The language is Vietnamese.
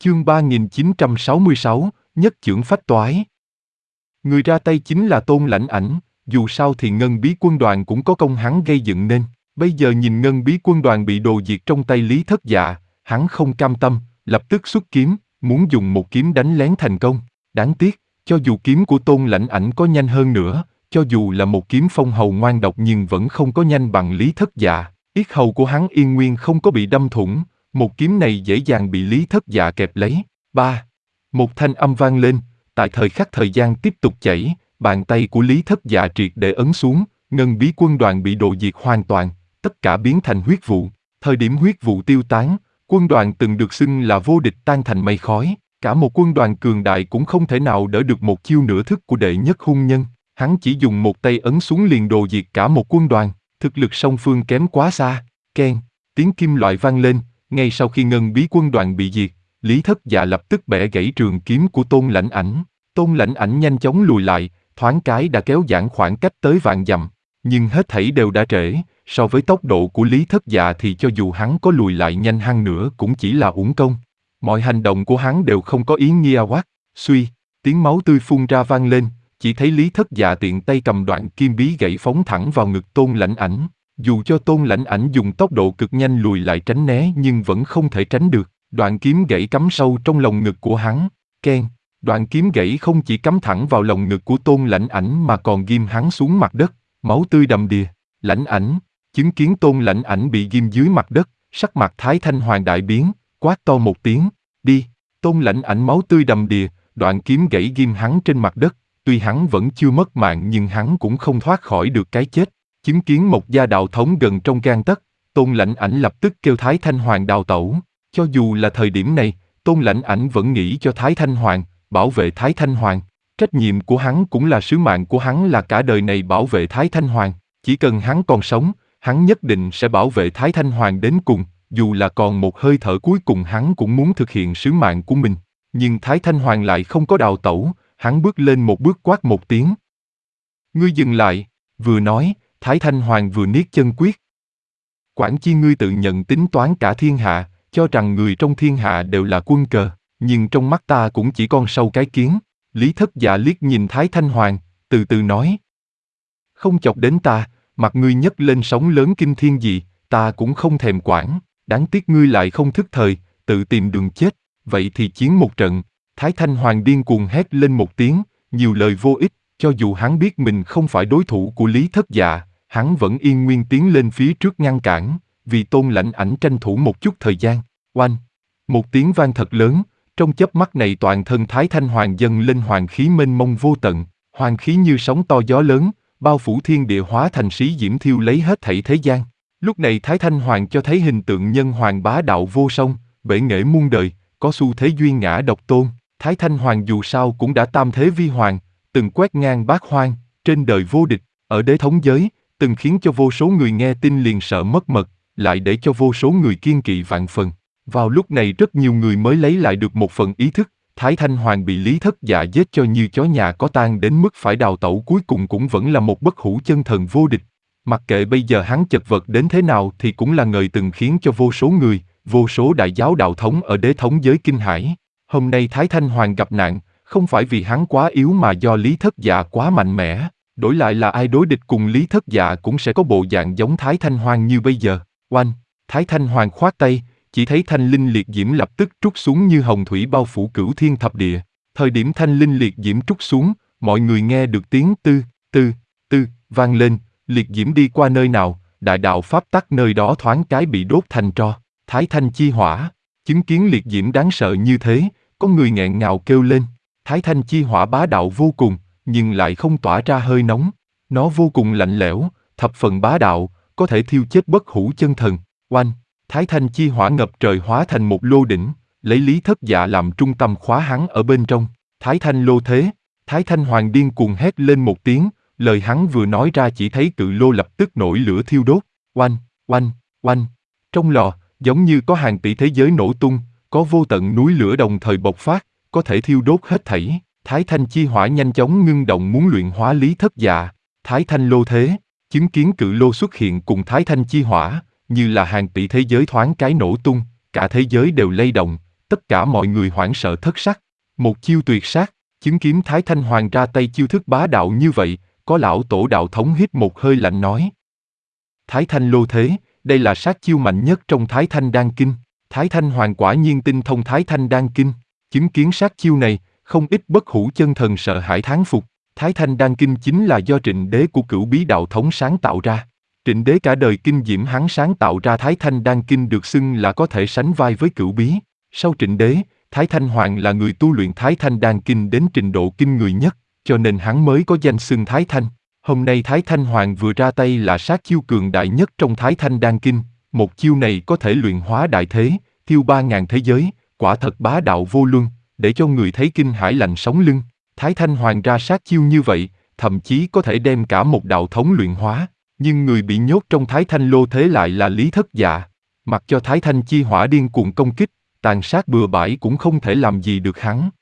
Chương 3966, Nhất chưởng phách toái. Người ra tay chính là Tôn Lãnh Ảnh, dù sao thì Ngân Bí Quân đoàn cũng có công hắn gây dựng nên. Bây giờ nhìn Ngân Bí Quân đoàn bị đồ diệt trong tay Lý Thất Dạ, hắn không cam tâm, lập tức xuất kiếm, muốn dùng một kiếm đánh lén thành công. Đáng tiếc, cho dù kiếm của Tôn Lãnh Ảnh có nhanh hơn nữa, cho dù là một kiếm phong hầu ngoan độc nhưng vẫn không có nhanh bằng Lý Thất Dạ. Yết hầu của hắn yên nguyên không có bị đâm thủng, một kiếm này dễ dàng bị Lý Thất Dạ kẹp lấy. Một thanh âm vang lên, tại thời khắc thời gian tiếp tục chảy, bàn tay của Lý Thất Dạ triệt để ấn xuống, Ngân Bí Quân đoàn bị đồ diệt hoàn toàn, tất cả biến thành huyết vụ. Thời điểm huyết vụ tiêu tán, quân đoàn từng được xưng là vô địch tan thành mây khói, cả một quân đoàn cường đại cũng không thể nào đỡ được một chiêu nửa thức của đệ nhất hung nhân. Hắn chỉ dùng một tay ấn xuống liền đồ diệt cả một quân đoàn, thực lực song phương kém quá xa. Keng, tiếng kim loại vang lên, ngay sau khi Ngân Bí Quân đoàn bị diệt, Lý Thất Dạ lập tức bẻ gãy trường kiếm của Tôn Lãnh Ảnh. Tôn Lãnh Ảnh nhanh chóng lùi lại, thoáng cái đã kéo giãn khoảng cách tới vạn dặm, nhưng hết thảy đều đã trễ, so với tốc độ của Lý Thất Dạ thì cho dù hắn có lùi lại nhanh hơn nữa cũng chỉ là uổng công. Mọi hành động của hắn đều không có ý nghĩa quát, suy, tiếng máu tươi phun ra vang lên, chỉ thấy Lý Thất Dạ tiện tay cầm đoạn kim bí gãy phóng thẳng vào ngực Tôn Lãnh Ảnh. Dù cho Tôn Lãnh Ảnh dùng tốc độ cực nhanh lùi lại tránh né nhưng vẫn không thể tránh được. Đoạn kiếm gãy cắm sâu trong lồng ngực của hắn. Keng, đoạn kiếm gãy không chỉ cắm thẳng vào lồng ngực của Tôn Lãnh Ảnh mà còn ghim hắn xuống mặt đất, máu tươi đầm đìa. Lãnh Ảnh, chứng kiến Tôn Lãnh Ảnh bị ghim dưới mặt đất, sắc mặt Thái Thanh Hoàng đại biến, quát to một tiếng, đi. Tôn Lãnh Ảnh máu tươi đầm đìa, đoạn kiếm gãy ghim hắn trên mặt đất, tuy hắn vẫn chưa mất mạng nhưng hắn cũng không thoát khỏi được cái chết. Chứng kiến một gia đạo thống gần trong gang tấc, Tôn Lãnh Ảnh lập tức kêu Thái Thanh Hoàng đào tẩu. Cho dù là thời điểm này, Tôn Lãnh Ảnh vẫn nghĩ cho Thái Thanh Hoàng, bảo vệ Thái Thanh Hoàng. Trách nhiệm của hắn cũng là sứ mạng của hắn là cả đời này bảo vệ Thái Thanh Hoàng. Chỉ cần hắn còn sống, hắn nhất định sẽ bảo vệ Thái Thanh Hoàng đến cùng, dù là còn một hơi thở cuối cùng hắn cũng muốn thực hiện sứ mạng của mình. Nhưng Thái Thanh Hoàng lại không có đào tẩu, hắn bước lên một bước quát một tiếng. Ngươi dừng lại, vừa nói, Thái Thanh Hoàng vừa niết chân quyết. Quản chi ngươi tự nhận tính toán cả thiên hạ, cho rằng người trong thiên hạ đều là quân cờ, nhưng trong mắt ta cũng chỉ con sâu cái kiến. Lý Thất Dạ liếc nhìn Thái Thanh Hoàng, từ từ nói. Không chọc đến ta, mặt ngươi nhấc lên sóng lớn kinh thiên gì, ta cũng không thèm quản, đáng tiếc ngươi lại không thức thời, tự tìm đường chết, vậy thì chiến một trận. Thái Thanh Hoàng điên cuồng hét lên một tiếng, nhiều lời vô ích, cho dù hắn biết mình không phải đối thủ của Lý Thất Dạ, hắn vẫn yên nguyên tiến lên phía trước ngăn cản, vì Tôn Lãnh Ảnh tranh thủ một chút thời gian. Oanh! Một tiếng vang thật lớn, trong chớp mắt này toàn thân Thái Thanh Hoàng dâng lên hoàng khí mênh mông vô tận, hoàng khí như sóng to gió lớn, bao phủ thiên địa hóa thành sĩ diễm thiêu lấy hết thảy thế gian. Lúc này Thái Thanh Hoàng cho thấy hình tượng nhân hoàng bá đạo vô song, bể nghệ muôn đời, có xu thế duy ngã độc tôn. Thái Thanh Hoàng dù sao cũng đã tam thế vi hoàng, từng quét ngang bát hoang, trên đời vô địch, ở đế thống giới, từng khiến cho vô số người nghe tin liền sợ mất mật, lại để cho vô số người kiêng kỵ vạn phần. Vào lúc này rất nhiều người mới lấy lại được một phần ý thức, Thái Thanh Hoàng bị Lý Thất Dạ giết cho như chó nhà có tang đến mức phải đào tẩu cuối cùng cũng vẫn là một bất hủ chân thần vô địch. Mặc kệ bây giờ hắn chật vật đến thế nào thì cũng là người từng khiến cho vô số người, vô số đại giáo đạo thống ở đế thống giới kinh hãi. Hôm nay Thái Thanh Hoàng gặp nạn, không phải vì hắn quá yếu mà do Lý Thất Dạ quá mạnh mẽ, đổi lại là ai đối địch cùng Lý Thất Dạ cũng sẽ có bộ dạng giống Thái Thanh Hoàng như bây giờ. Oanh! Thái Thanh Hoàng khoát tay, chỉ thấy thanh linh liệt diễm lập tức trút xuống như hồng thủy bao phủ cửu thiên thập địa. Thời điểm thanh linh liệt diễm trút xuống, mọi người nghe được tiếng tư, tư, tư, vang lên, liệt diễm đi qua nơi nào, đại đạo pháp tắc nơi đó thoáng cái bị đốt thành tro. Thái Thanh chi hỏa, chứng kiến liệt diễm đáng sợ như thế, có người nghẹn ngào kêu lên. Thái Thanh chi hỏa bá đạo vô cùng, nhưng lại không tỏa ra hơi nóng. Nó vô cùng lạnh lẽo, thập phần bá đạo, có thể thiêu chết bất hủ chân thần. Oanh! Thái Thanh chi hỏa ngập trời hóa thành một lô đỉnh, lấy Lý Thất Dạ làm trung tâm khóa hắn ở bên trong. Thái Thanh lô thế, Thái Thanh Hoàng điên cuồng hét lên một tiếng, lời hắn vừa nói ra chỉ thấy cự lô lập tức nổi lửa thiêu đốt. Oanh, oanh, oanh! Trong lò, giống như có hàng tỷ thế giới nổ tung, có vô tận núi lửa đồng thời bộc phát, có thể thiêu đốt hết thảy. Thái Thanh chi hỏa nhanh chóng ngưng động muốn luyện hóa Lý Thất Dạ. Thái Thanh lô thế, chứng kiến cự lô xuất hiện cùng Thái Thanh chi hỏa, như là hàng tỷ thế giới thoáng cái nổ tung, cả thế giới đều lay động, tất cả mọi người hoảng sợ thất sắc. Một chiêu tuyệt sát, chứng kiến Thái Thanh Hoàng ra tay chiêu thức bá đạo như vậy, có lão tổ đạo thống hít một hơi lạnh nói. Thái Thanh Lô Thế, đây là sát chiêu mạnh nhất trong Thái Thanh Đan Kinh. Thái Thanh Hoàng quả nhiên tinh thông Thái Thanh Đan Kinh. Chứng kiến sát chiêu này, không ít bất hủ chân thần sợ hãi thán phục. Thái Thanh Đan Kinh chính là do Trịnh Đế của Cửu Bí đạo thống sáng tạo ra. Trịnh Đế cả đời kinh diễm hắn sáng tạo ra Thái Thanh Đan Kinh được xưng là có thể sánh vai với Cửu Bí. Sau Trịnh Đế, Thái Thanh Hoàng là người tu luyện Thái Thanh Đan Kinh đến trình độ kinh người nhất, cho nên hắn mới có danh xưng Thái Thanh. Hôm nay Thái Thanh Hoàng vừa ra tay là sát chiêu cường đại nhất trong Thái Thanh Đan Kinh. Một chiêu này có thể luyện hóa đại thế, thiêu 3.000 thế giới, quả thật bá đạo vô luân, để cho người thấy kinh hãi lạnh sống lưng. Thái Thanh Hoàng ra sát chiêu như vậy, thậm chí có thể đem cả một đạo thống luyện hóa. Nhưng người bị nhốt trong Thái Thanh Lô Thế lại là Lý Thất Dạ. Mặc cho Thái Thanh chi hỏa điên cuồng công kích, tàn sát bừa bãi cũng không thể làm gì được hắn.